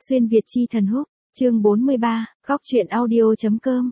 Xuyên Việt chi thần húc, chương 43, góc truyện audio.com,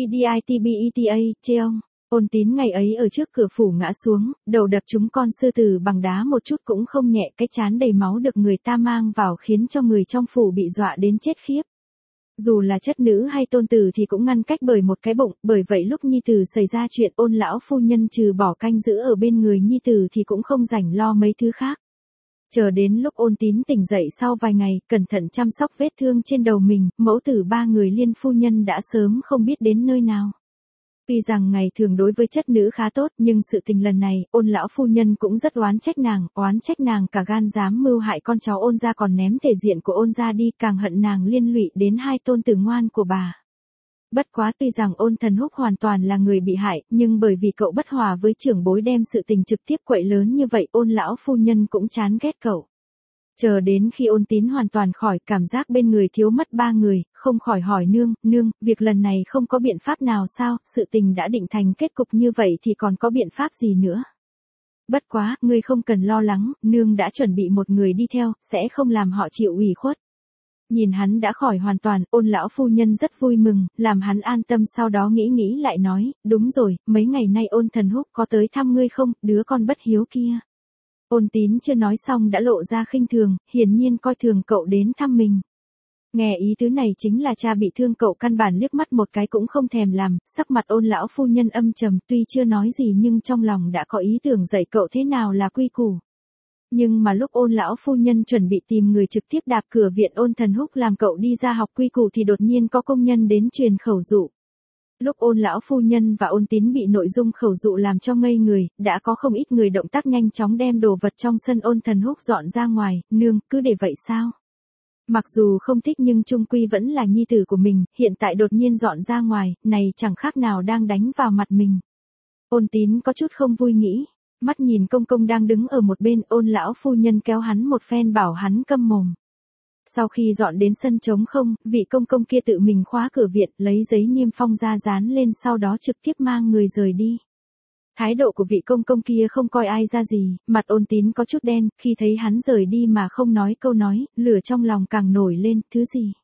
EDITBETA, Cheong. Ôn Tín ngày ấy ở trước cửa phủ ngã xuống, đầu đập trúng con sư tử bằng đá một chút cũng không nhẹ, cái trán đầy máu được người ta mang vào khiến cho người trong phủ bị dọa đến chết khiếp. Dù là chất nữ hay tôn tử thì cũng ngăn cách bởi một cái bụng, bởi vậy lúc nhi tử xảy ra chuyện Ôn lão phu nhân trừ bỏ canh giữ ở bên người nhi tử thì cũng không rảnh lo mấy thứ khác. Chờ đến lúc Ôn Tín tỉnh dậy sau vài ngày, cẩn thận chăm sóc vết thương trên đầu mình, mẫu tử ba người Liên phu nhân đã sớm không biết đến nơi nào. Tuy rằng ngày thường đối với chất nữ khá tốt, nhưng sự tình lần này, Ôn lão phu nhân cũng rất oán trách nàng cả gan dám mưu hại con cháu Ôn gia còn ném thể diện của Ôn gia đi, càng hận nàng liên lụy đến hai tôn tử ngoan của bà. Bất quá tuy rằng Ôn Thần Húc hoàn toàn là người bị hại, nhưng bởi vì cậu bất hòa với trưởng bối đem sự tình trực tiếp quậy lớn như vậy, Ôn lão phu nhân cũng chán ghét cậu. Chờ đến khi Ôn Tín hoàn toàn khỏi, cảm giác bên người thiếu mất ba người, không khỏi hỏi nương, việc lần này không có biện pháp nào sao, sự tình đã định thành kết cục như vậy thì còn có biện pháp gì nữa. Bất quá, ngươi không cần lo lắng, nương đã chuẩn bị một người đi theo, sẽ không làm họ chịu ủy khuất. Nhìn hắn đã khỏi hoàn toàn, Ôn lão phu nhân rất vui mừng, làm hắn an tâm, sau đó nghĩ lại nói, đúng rồi, mấy ngày nay Ôn Thần Húc có tới thăm ngươi không, đứa con bất hiếu kia. Ôn Tín chưa nói xong đã lộ ra khinh thường, hiển nhiên coi thường cậu đến thăm mình. Nghe ý tứ này chính là cha bị thương, cậu căn bản liếc mắt một cái cũng không thèm làm, sắc mặt Ôn lão phu nhân âm trầm, tuy chưa nói gì nhưng trong lòng đã có ý tưởng dạy cậu thế nào là quy củ. Nhưng mà lúc Ôn lão phu nhân chuẩn bị tìm người trực tiếp đạp cửa viện Ôn Thần Húc làm cậu đi ra học quy củ thì đột nhiên có công nhân đến truyền khẩu dụ. Lúc Ôn lão phu nhân và Ôn Tín bị nội dung khẩu dụ làm cho ngây người, đã có không ít người động tác nhanh chóng đem đồ vật trong sân Ôn Thần Húc dọn ra ngoài, nương, cứ để vậy sao? Mặc dù không thích nhưng chung quy vẫn là nhi tử của mình, hiện tại đột nhiên dọn ra ngoài, này chẳng khác nào đang đánh vào mặt mình. Ôn Tín có chút không vui nghĩ, mắt nhìn công công đang đứng ở một bên, Ôn lão phu nhân kéo hắn một phen bảo hắn câm mồm. Sau khi dọn đến sân trống không, vị công công kia tự mình khóa cửa viện, lấy giấy niêm phong ra dán lên, sau đó trực tiếp mang người rời đi. Thái độ của vị công công kia không coi ai ra gì, mặt Ôn Tín có chút đen, khi thấy hắn rời đi mà không nói câu nói, lửa trong lòng càng nổi lên, thứ gì.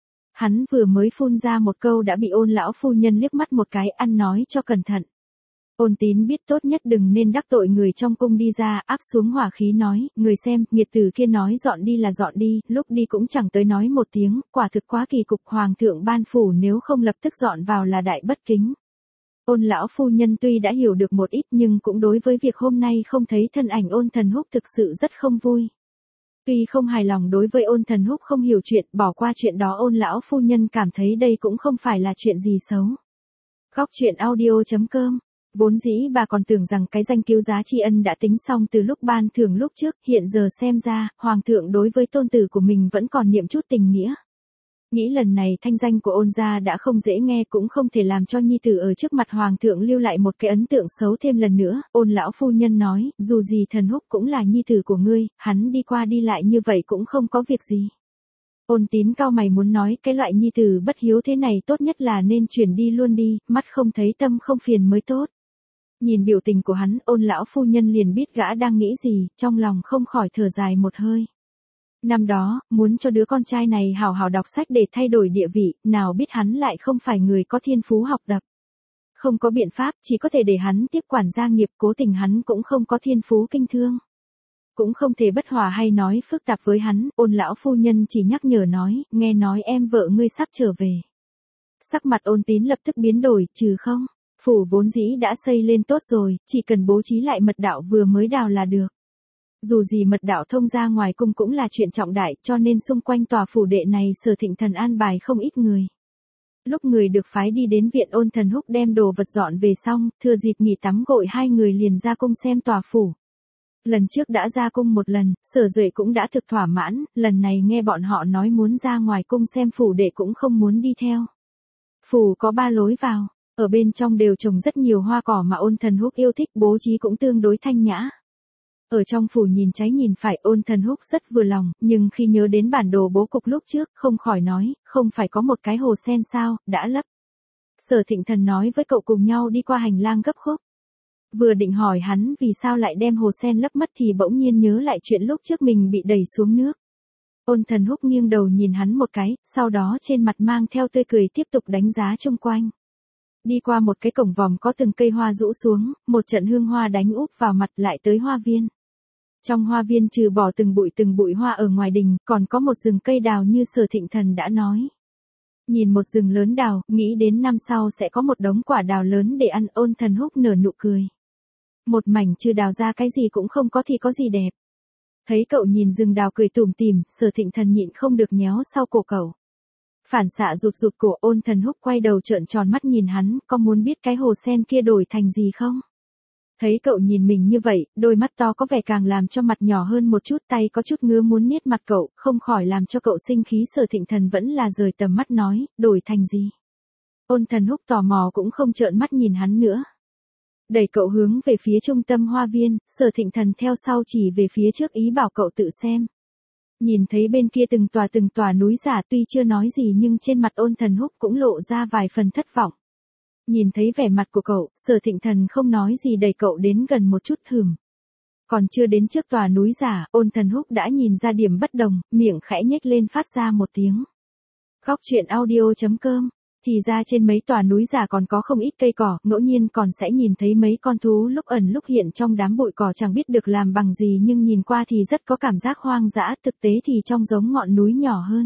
Hắn vừa mới phun ra một câu đã bị Ôn lão phu nhân liếc mắt một cái, ăn nói cho cẩn thận. Ôn Tín biết tốt nhất đừng nên đắc tội người trong cung, đi ra, áp xuống hỏa khí nói, người xem, nghiệt tử kia nói dọn đi là dọn đi, lúc đi cũng chẳng tới nói một tiếng, quả thực quá kỳ cục, hoàng thượng ban phủ nếu không lập tức dọn vào là đại bất kính. Ôn lão phu nhân tuy đã hiểu được một ít nhưng cũng đối với việc hôm nay không thấy thân ảnh Ôn Thần Húc thực sự rất không vui. Tuy không hài lòng đối với Ôn Thần Húc không hiểu chuyện, bỏ qua chuyện đó, Ôn lão phu nhân cảm thấy đây cũng không phải là chuyện gì xấu. Góc truyện audio.com. Vốn dĩ bà còn tưởng rằng cái danh cứu giá tri ân đã tính xong từ lúc ban thưởng lúc trước, hiện giờ xem ra, hoàng thượng đối với tôn tử của mình vẫn còn niệm chút tình nghĩa. Nghĩ lần này thanh danh của Ôn gia đã không dễ nghe, cũng không thể làm cho nhi tử ở trước mặt hoàng thượng lưu lại một cái ấn tượng xấu thêm lần nữa. Ôn lão phu nhân nói, dù gì Thần Húc cũng là nhi tử của ngươi, hắn đi qua đi lại như vậy cũng không có việc gì. Ôn Tín cau mày muốn nói, cái loại nhi tử bất hiếu thế này tốt nhất là nên chuyển đi luôn đi, mắt không thấy tâm không phiền mới tốt. Nhìn biểu tình của hắn, Ôn lão phu nhân liền biết gã đang nghĩ gì, trong lòng không khỏi thở dài một hơi. Năm đó, muốn cho đứa con trai này hào hào đọc sách để thay đổi địa vị, nào biết hắn lại không phải người có thiên phú học tập. Không có biện pháp, chỉ có thể để hắn tiếp quản gia nghiệp, cố tình hắn cũng không có thiên phú kinh thương. Cũng không thể bất hòa hay nói phức tạp với hắn, Ôn lão phu nhân chỉ nhắc nhở nói, nghe nói em vợ ngươi sắp trở về. Sắc mặt Ôn Tín lập tức biến đổi, trừ không? Phủ vốn dĩ đã xây lên tốt rồi, chỉ cần bố trí lại mật đạo vừa mới đào là được. Dù gì mật đạo thông ra ngoài cung cũng là chuyện trọng đại, cho nên xung quanh tòa phủ đệ này Sở Thịnh Thần an bài không ít người. Lúc người được phái đi đến viện Ôn Thần Húc đem đồ vật dọn về xong, thừa dịp nghỉ tắm gội hai người liền ra cung xem tòa phủ. Lần trước đã ra cung một lần, Sở Duệ cũng đã thực thỏa mãn, lần này nghe bọn họ nói muốn ra ngoài cung xem phủ đệ cũng không muốn đi theo. Phủ có 3 lối vào. Ở bên trong đều trồng rất nhiều hoa cỏ mà Ôn Thần Húc yêu thích, bố trí cũng tương đối thanh nhã. Ở trong phủ nhìn trái nhìn phải, Ôn Thần Húc rất vừa lòng, nhưng khi nhớ đến bản đồ bố cục lúc trước, không khỏi nói, không phải có một cái hồ sen sao, đã lấp. Sở Thịnh Thần nói với cậu cùng nhau đi qua hành lang gấp khúc. Vừa định hỏi hắn vì sao lại đem hồ sen lấp mất thì bỗng nhiên nhớ lại chuyện lúc trước mình bị đẩy xuống nước. Ôn Thần Húc nghiêng đầu nhìn hắn một cái, sau đó trên mặt mang theo tươi cười tiếp tục đánh giá chung quanh. Đi qua một cái cổng vòm có từng cây hoa rũ xuống, một trận hương hoa đánh úp vào mặt lại tới hoa viên. Trong hoa viên trừ bỏ từng bụi hoa ở ngoài đình, còn có một rừng cây đào như Sở Thịnh Thần đã nói. Nhìn một rừng lớn đào, nghĩ đến năm sau sẽ có một đống quả đào lớn để ăn. Ôn Thần Húc nở nụ cười. Một mảnh trừ đào ra cái gì cũng không có thì có gì đẹp. Thấy cậu nhìn rừng đào cười tủm tỉm, Sở Thịnh Thần nhịn không được nhéo sau cổ cậu. Phản xạ rụt cổ. Ôn Thần Húc quay đầu trợn tròn mắt nhìn hắn, có muốn biết cái hồ sen kia đổi thành gì không? Thấy cậu nhìn mình như vậy, đôi mắt to có vẻ càng làm cho mặt nhỏ hơn một chút, tay có chút ngứa muốn niết mặt cậu, không khỏi làm cho cậu sinh khí. Sở Thịnh Thần vẫn là rời tầm mắt nói, đổi thành gì? Ôn Thần Húc tò mò cũng không trợn mắt nhìn hắn nữa. Đẩy cậu hướng về phía trung tâm hoa viên, Sở Thịnh Thần theo sau chỉ về phía trước ý bảo cậu tự xem. Nhìn thấy bên kia từng tòa núi giả, tuy chưa nói gì nhưng trên mặt Ôn Thần Húc cũng lộ ra vài phần thất vọng. Nhìn thấy vẻ mặt của cậu, Sở Thịnh Thần không nói gì đẩy cậu đến gần một chút. Còn chưa đến trước tòa núi giả, Ôn Thần Húc đã nhìn ra điểm bất đồng, miệng khẽ nhếch lên phát ra một tiếng. Góc truyện audio.com. Thì ra trên mấy tòa núi giả còn có không ít cây cỏ, ngẫu nhiên còn sẽ nhìn thấy mấy con thú lúc ẩn lúc hiện trong đám bụi cỏ chẳng biết được làm bằng gì nhưng nhìn qua thì rất có cảm giác hoang dã, thực tế thì trông giống ngọn núi nhỏ hơn.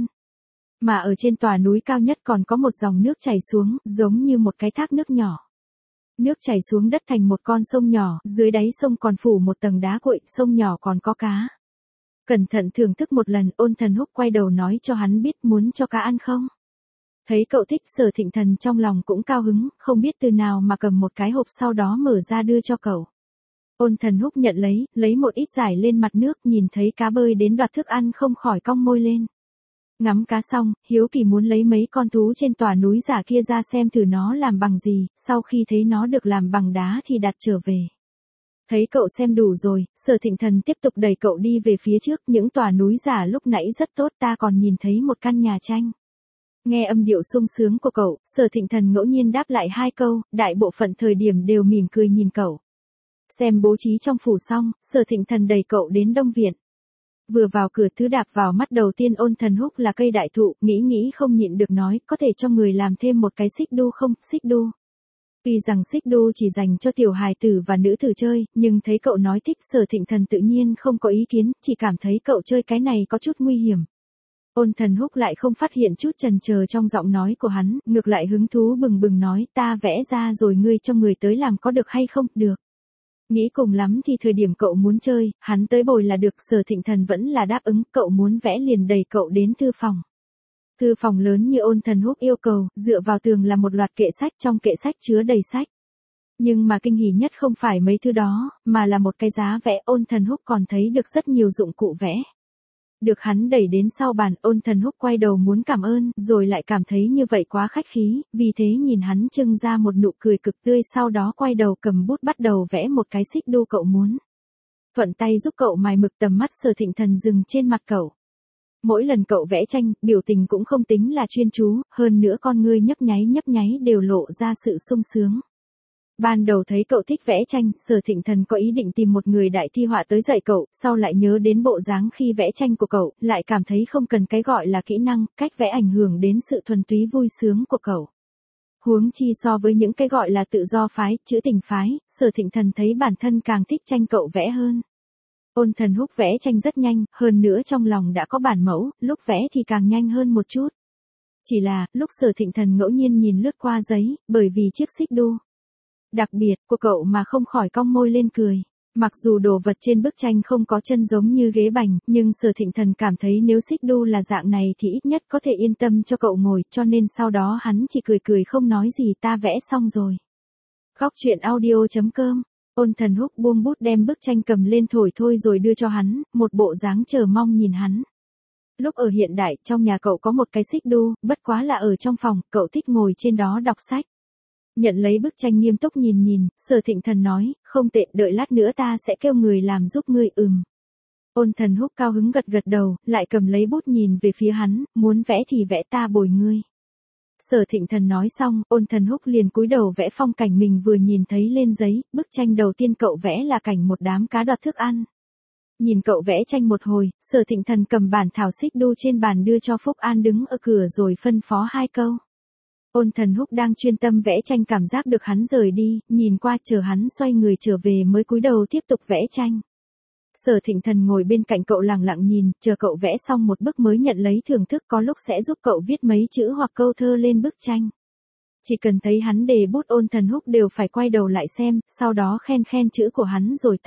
Mà ở trên tòa núi cao nhất còn có một dòng nước chảy xuống, giống như một cái thác nước nhỏ. Nước chảy xuống đất thành một con sông nhỏ, dưới đáy sông còn phủ một tầng đá cuội, sông nhỏ còn có cá. Cẩn thận thưởng thức một lần, Ôn Thần Húc quay đầu nói cho hắn biết muốn cho cá ăn không. Thấy cậu thích, Sở Thịnh Thần trong lòng cũng cao hứng, không biết từ nào mà cầm một cái hộp sau đó mở ra đưa cho cậu. Ôn Thần Húc nhận lấy một ít rải lên mặt nước, nhìn thấy cá bơi đến đoạt thức ăn không khỏi cong môi lên. Ngắm cá xong, hiếu kỳ muốn lấy mấy con thú trên tòa núi giả kia ra xem thử nó làm bằng gì, sau khi thấy nó được làm bằng đá thì đặt trở về. Thấy cậu xem đủ rồi, Sở Thịnh Thần tiếp tục đẩy cậu đi về phía trước. Những tòa núi giả lúc nãy rất tốt, ta còn nhìn thấy một căn nhà tranh. Nghe âm điệu sung sướng của cậu, Sở Thịnh Thần ngẫu nhiên đáp lại hai câu, đại bộ phận thời điểm đều mỉm cười nhìn cậu. Xem bố trí trong phủ xong, Sở Thịnh Thần đẩy cậu đến Đông Viện. Vừa vào cửa, thứ đạp vào mắt đầu tiên Ôn Thần Húc là cây đại thụ, nghĩ không nhịn được nói, có thể cho người làm thêm một cái xích đu không? Xích đu. Tuy rằng xích đu chỉ dành cho tiểu hài tử và nữ tử chơi, nhưng thấy cậu nói thích, Sở Thịnh Thần tự nhiên không có ý kiến, chỉ cảm thấy cậu chơi cái này có chút nguy hiểm. Ôn Thần Húc lại không phát hiện chút chần chờ trong giọng nói của hắn, ngược lại hứng thú bừng bừng nói, ta vẽ ra rồi ngươi cho người tới làm có được hay không? Được. Nghĩ cùng lắm thì thời điểm cậu muốn chơi, hắn tới bồi là được. Sở Thịnh Thần vẫn là đáp ứng, cậu muốn vẽ liền đẩy cậu đến thư phòng. Thư phòng lớn như Ôn Thần Húc yêu cầu, dựa vào tường là một loạt kệ sách, trong kệ sách chứa đầy sách. Nhưng mà kinh hỉ nhất không phải mấy thứ đó, mà là một cái giá vẽ. Ôn Thần Húc còn thấy được rất nhiều dụng cụ vẽ. Được hắn đẩy đến sau bàn, Ôn Thần Húc quay đầu muốn cảm ơn, rồi lại cảm thấy như vậy quá khách khí, vì thế nhìn hắn trưng ra một nụ cười cực tươi, sau đó quay đầu cầm bút bắt đầu vẽ một cái xích đu cậu muốn. Thuận tay giúp cậu mài mực, tầm mắt Sở Thịnh Thần dừng trên mặt cậu. Mỗi lần cậu vẽ tranh, biểu tình cũng không tính là chuyên chú, hơn nữa con ngươi nhấp nháy đều lộ ra sự sung sướng. Ban đầu thấy cậu thích vẽ tranh, Sở Thịnh Thần có ý định tìm một người đại thi họa tới dạy cậu, sau lại nhớ đến bộ dáng khi vẽ tranh của cậu, lại cảm thấy không cần cái gọi là kỹ năng, cách vẽ ảnh hưởng đến sự thuần túy vui sướng của cậu. Huống chi so với những cái gọi là tự do phái, trữ tình phái, Sở Thịnh Thần thấy bản thân càng thích tranh cậu vẽ hơn. Ôn Thần Húc vẽ tranh rất nhanh, hơn nữa trong lòng đã có bản mẫu, lúc vẽ thì càng nhanh hơn một chút. Chỉ là, lúc Sở Thịnh Thần ngẫu nhiên nhìn lướt qua giấy, bởi vì chiếc xích đu đặc biệt của cậu mà không khỏi cong môi lên cười. Mặc dù đồ vật trên bức tranh không có chân giống như ghế bành, nhưng Sở Thịnh Thần cảm thấy nếu xích đu là dạng này thì ít nhất có thể yên tâm cho cậu ngồi, cho nên sau đó hắn chỉ cười không nói gì. Ta vẽ xong rồi. Góc truyện audio.com. Ôn Thần Húc buông bút đem bức tranh cầm lên thổi thôi rồi đưa cho hắn, một bộ dáng chờ mong nhìn hắn. Lúc ở hiện đại, trong nhà cậu có một cái xích đu, bất quá là ở trong phòng, cậu thích ngồi trên đó đọc sách. Nhận lấy bức tranh nghiêm túc nhìn, Sở Thịnh Thần nói, không tệ, đợi lát nữa ta sẽ kêu người làm giúp ngươi. Ôn Thần Húc cao hứng gật đầu, lại cầm lấy bút nhìn về phía hắn, muốn vẽ thì vẽ, ta bồi ngươi. Sở Thịnh Thần nói xong, Ôn Thần Húc liền cúi đầu vẽ phong cảnh mình vừa nhìn thấy lên giấy. Bức tranh đầu tiên cậu vẽ là cảnh một đám cá đoạt thức ăn. Nhìn cậu vẽ tranh một hồi, Sở Thịnh Thần cầm bản thảo xích đu trên bàn đưa cho Phúc An đứng ở cửa rồi phân phó 2 câu. Ôn Thần Húc đang chuyên tâm vẽ tranh cảm giác được hắn rời đi, nhìn qua chờ hắn xoay người trở về mới cúi đầu tiếp tục vẽ tranh. Sở Thịnh Thần ngồi bên cạnh cậu lặng lặng nhìn, chờ cậu vẽ xong một bức mới nhận lấy thưởng thức, có lúc sẽ giúp cậu viết mấy chữ hoặc câu thơ lên bức tranh. Chỉ cần thấy hắn đề bút Ôn Thần Húc đều phải quay đầu lại xem, sau đó khen khen chữ của hắn rồi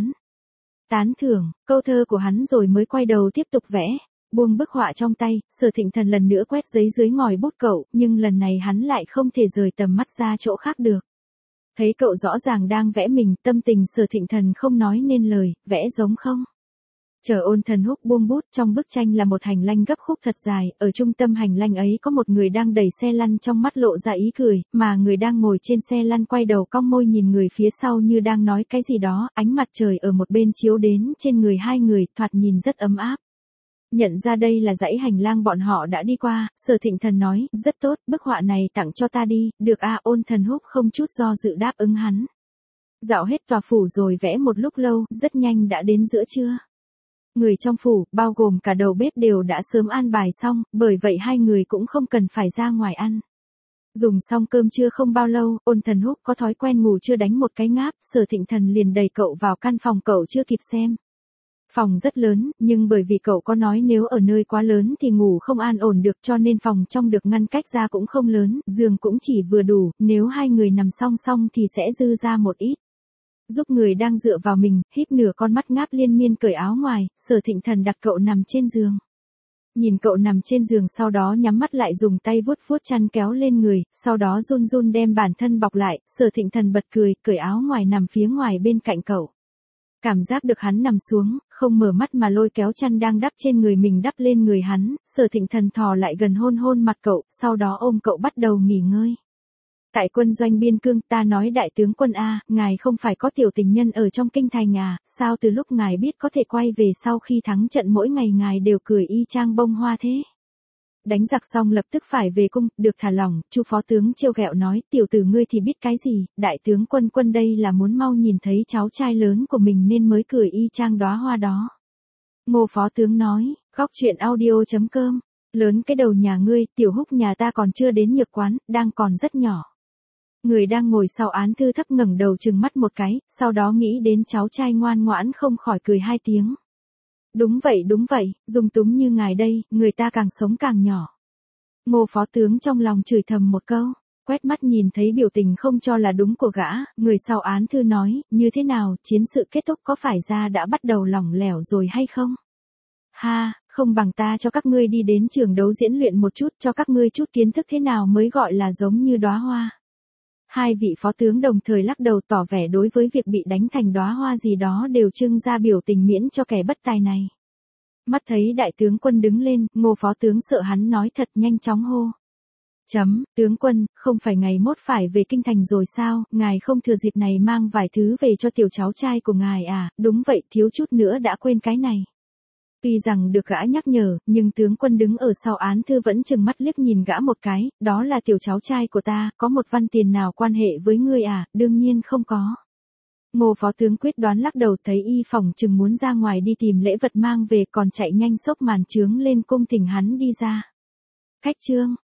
tán thưởng, câu thơ của hắn rồi mới quay đầu tiếp tục vẽ. Buông bức họa trong tay, Sở Thịnh Thần lần nữa quét giấy dưới ngòi bút cậu, nhưng lần này hắn lại không thể rời tầm mắt ra chỗ khác được. Thấy cậu rõ ràng đang vẽ mình, tâm tình Sở Thịnh Thần không nói nên lời, vẽ giống không? Chờ Ôn Thần Húc buông bút, trong bức tranh là một hành lang gấp khúc thật dài, ở trung tâm hành lang ấy có một người đang đẩy xe lăn, trong mắt lộ ra ý cười, mà người đang ngồi trên xe lăn quay đầu cong môi nhìn người phía sau như đang nói cái gì đó, ánh mặt trời ở một bên chiếu đến trên người hai người, thoạt nhìn rất ấm áp. Nhận ra đây là dãy hành lang bọn họ đã đi qua, Sở Thịnh Thần nói, rất tốt, bức họa này tặng cho ta đi, được à? Ôn Thần Húc không chút do dự đáp ứng hắn. Dạo hết tòa phủ rồi vẽ một lúc lâu, rất nhanh đã đến giữa trưa. Người trong phủ, bao gồm cả đầu bếp đều đã sớm an bài xong, bởi vậy hai người cũng không cần phải ra ngoài ăn. Dùng xong cơm trưa không bao lâu, Ôn Thần Húc có thói quen ngủ chưa đánh một cái ngáp, Sở Thịnh Thần liền đẩy cậu vào căn phòng cậu chưa kịp xem. Phòng rất lớn, nhưng bởi vì cậu có nói nếu ở nơi quá lớn thì ngủ không an ổn được, cho nên phòng trong được ngăn cách ra cũng không lớn, giường cũng chỉ vừa đủ, nếu hai người nằm song song thì sẽ dư ra một ít. Giúp người đang dựa vào mình, híp nửa con mắt ngáp liên miên cởi áo ngoài, Sở Thịnh Thần đặt cậu nằm trên giường. Nhìn cậu nằm trên giường sau đó nhắm mắt lại dùng tay vuốt vuốt chăn kéo lên người, sau đó run run đem bản thân bọc lại, Sở Thịnh Thần bật cười, cởi áo ngoài nằm phía ngoài bên cạnh cậu. Cảm giác được hắn nằm xuống, không mở mắt mà lôi kéo chăn đang đắp trên người mình đắp lên người hắn, Sở Thịnh Thần thò lại gần hôn hôn mặt cậu, sau đó ôm cậu bắt đầu nghỉ ngơi. Tại quân doanh biên cương, ta nói đại tướng quân a, ngài không phải có tiểu tình nhân ở trong kinh thành à, sao từ lúc ngài biết có thể quay về sau khi thắng trận mỗi ngày ngài đều cười y chang bông hoa thế? Đánh giặc xong lập tức phải về cung, được thả lỏng, Chu phó tướng trêu ghẹo nói, tiểu tử ngươi thì biết cái gì, đại tướng quân đây là muốn mau nhìn thấy cháu trai lớn của mình nên mới cười y chang đóa hoa đó. Ngô phó tướng nói, góc chuyện audio.com, lớn cái đầu nhà ngươi, Tiểu Húc nhà ta còn chưa đến Nhược Quán, đang còn rất nhỏ. Người đang ngồi sau án thư thấp ngẩng đầu trừng mắt một cái, sau đó nghĩ đến cháu trai ngoan ngoãn không khỏi cười 2 tiếng. Đúng vậy, dung túng như ngài đây, người ta càng sống càng nhỏ. Ngô phó tướng trong lòng chửi thầm một câu, quét mắt nhìn thấy biểu tình không cho là đúng của gã, người sau án thư nói, như thế nào, chiến sự kết thúc có phải ra đã bắt đầu lỏng lẻo rồi hay không? Ha, không bằng ta cho các ngươi đi đến trường đấu diễn luyện một chút, cho các ngươi chút kiến thức thế nào mới gọi là giống như đóa hoa. Hai vị phó tướng đồng thời lắc đầu tỏ vẻ đối với việc bị đánh thành đóa hoa gì đó đều trưng ra biểu tình miễn cho kẻ bất tài này. Mắt thấy đại tướng quân đứng lên, Ngô phó tướng sợ hắn nói thật nhanh chóng hô. Tướng quân, không phải ngày mốt phải về kinh thành rồi sao, ngài không thừa dịp này mang vài thứ về cho tiểu cháu trai của ngài à, đúng vậy, thiếu chút nữa đã quên cái này. Tuy rằng được gã nhắc nhở, nhưng tướng quân đứng ở sau án thư vẫn chừng mắt liếc nhìn gã một cái, đó là tiểu cháu trai của ta, có một văn tiền nào quan hệ với ngươi à, đương nhiên không có. Ngô phó tướng quyết đoán lắc đầu, thấy y phòng chừng muốn ra ngoài đi tìm lễ vật mang về, còn chạy nhanh xốc màn trướng lên cung thỉnh hắn đi ra. Khách trương,